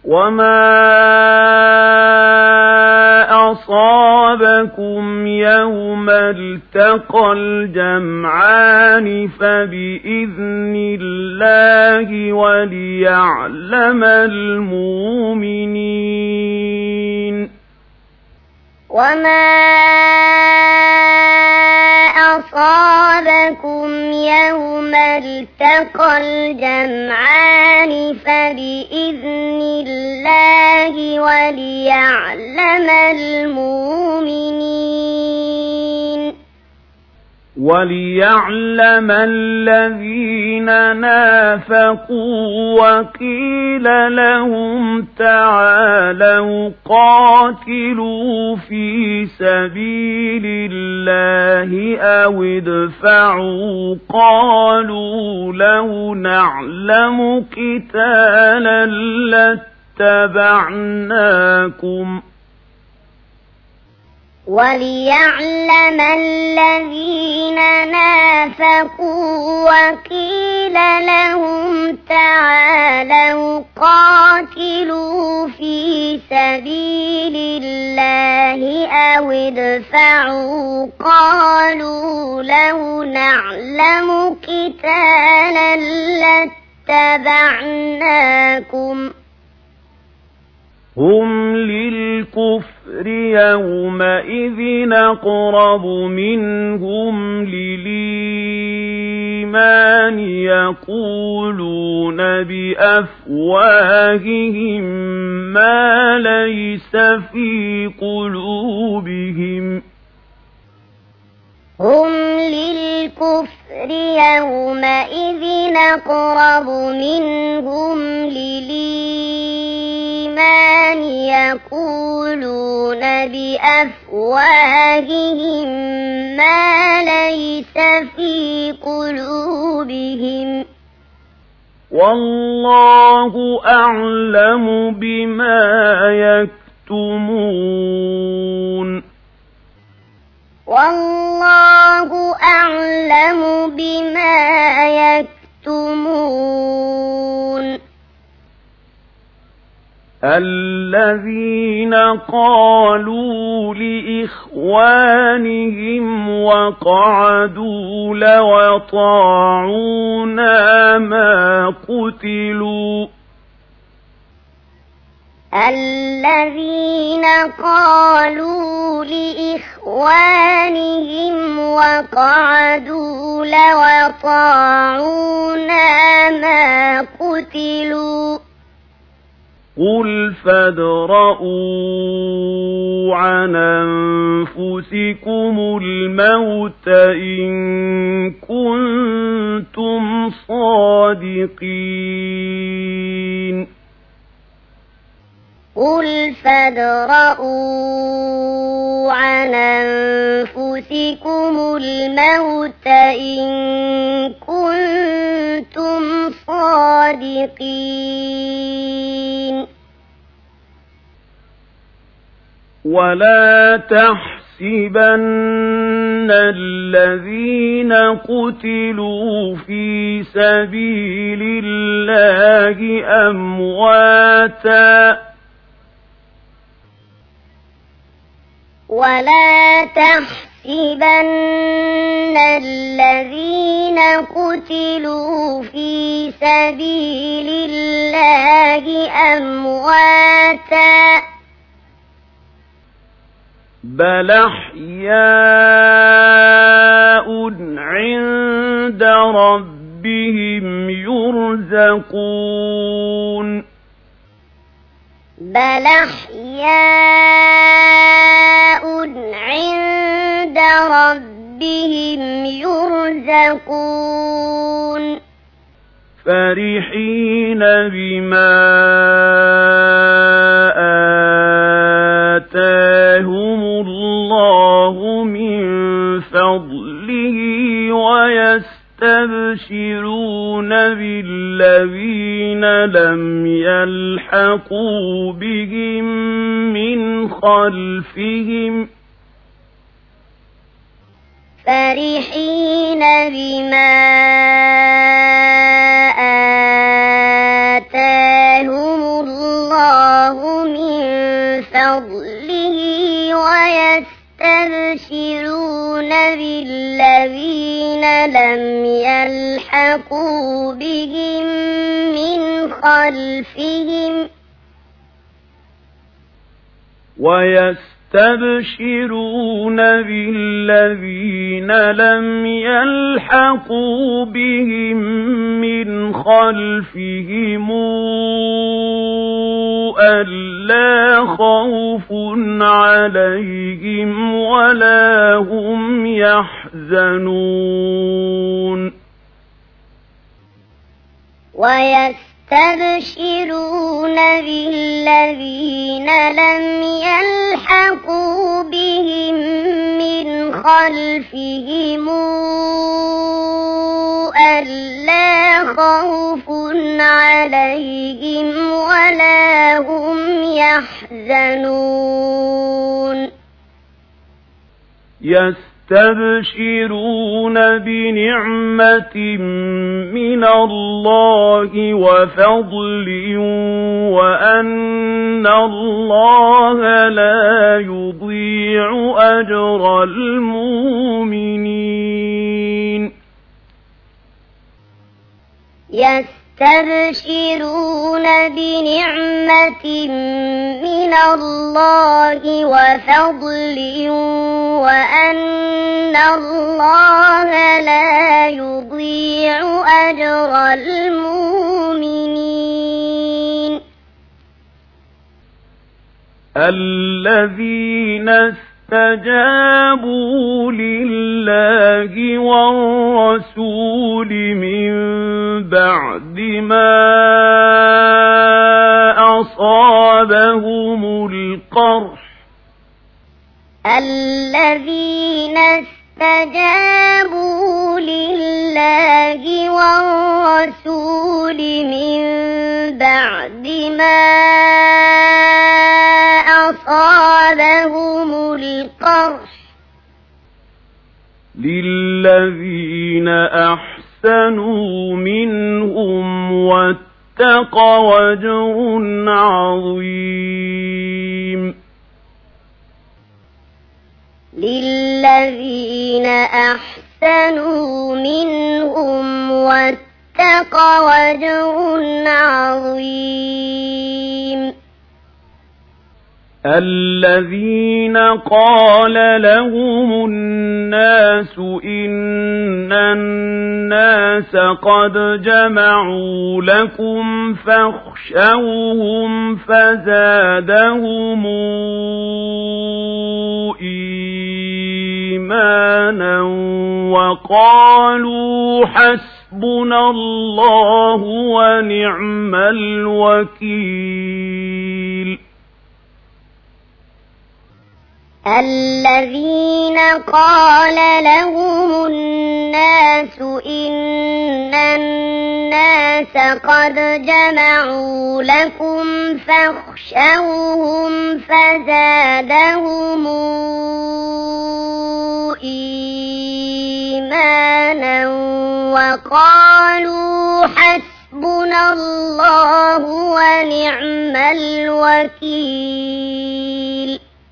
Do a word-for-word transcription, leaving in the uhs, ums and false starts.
وما أصابكم يوم التقى الجمعان فبإذن الله وليعلم المؤمنين وما أصابكم يوم التقى الجمعان فبإذن الله وليعلم المؤمنين وليعلم الذين نافقوا وقيل لهم تعالوا قاتلوا في سبيل الله أو ادفعوا قالوا لو نعلم قتالا لاتبعناكم وليعلم الذين نافقوا وقيل لهم تعالوا قاتلوا في سبيل الله أو ادفعوا قالوا لو نعلم قتالا لاتبعناكم هم للكفر يومئذ أقرب منهم للإيمان يقولون بأفواههم ما ليس في قلوبهم هم للكفر يومئذ أقرب منهم للإيمان يقولون بأفواههم ما ليس في قلوبهم والله أعلم بما يكتمون والله أعلم بما يكتمون الذين قالوا لإخوانهم وقعدوا لو أطاعونا ما قتلوا الذين قالوا لإخوانهم وقعدوا لو أطاعونا ما قتلوا قل فادرءوا عن أنفسكم الموت إن كنتم صادقين قل فادرءوا عن أنفسكم الموت إن كنتم صادقين ولا تحسبن الذين قتلوا في سبيل الله أمواتا ولا تحسبن الذين قتلوا في سبيل الله أمواتا بل أحياء عند ربهم يرزقون بل أحياء عند ربهم يرزقون فرحين بما آتاهم الله من فضله ويستبشرون بالذين لم يلحقوا بهم من خلفهم فرحين بما آتاهم الله فضله ويستبشرون بالذين لم يلحقوا بهم من خلفهم ويستبشرون بالذين لم يلحقوا بهم من خلفهم ألا خوف عليهم ولا هم يحزنون ويستبشرون بالذين لم يلحقوا بهم من خلفهم ألا خوف عليهم ولا هم يحزنون يستبشرون بنعمة من الله وفضل وأن الله لا يضيع أجر المؤمنين يستبشرون بنعمة من الله وفضل وأن الله لا يضيع أجر المؤمنين الذين استجابوا لله والرسول من بعد ما أصابهم القرح الذين استجابوا لله والرسول من بعد ما أصابهم القرح للذين أحسنوا منهم واتقوا أجر عظيم للذين أحسنوا منهم واتقوا أجر عظيم الذين قال لهم الناس إن الناس قد جمعوا لكم فاخشوهم فزادهم إيمانا وقالوا حسبنا الله ونعم الوكيل الذين قال لهم الناس إن الناس قد جمعوا لكم فاخشوهم فزادهم إيمانا وقالوا حسبنا الله ونعم الوكيل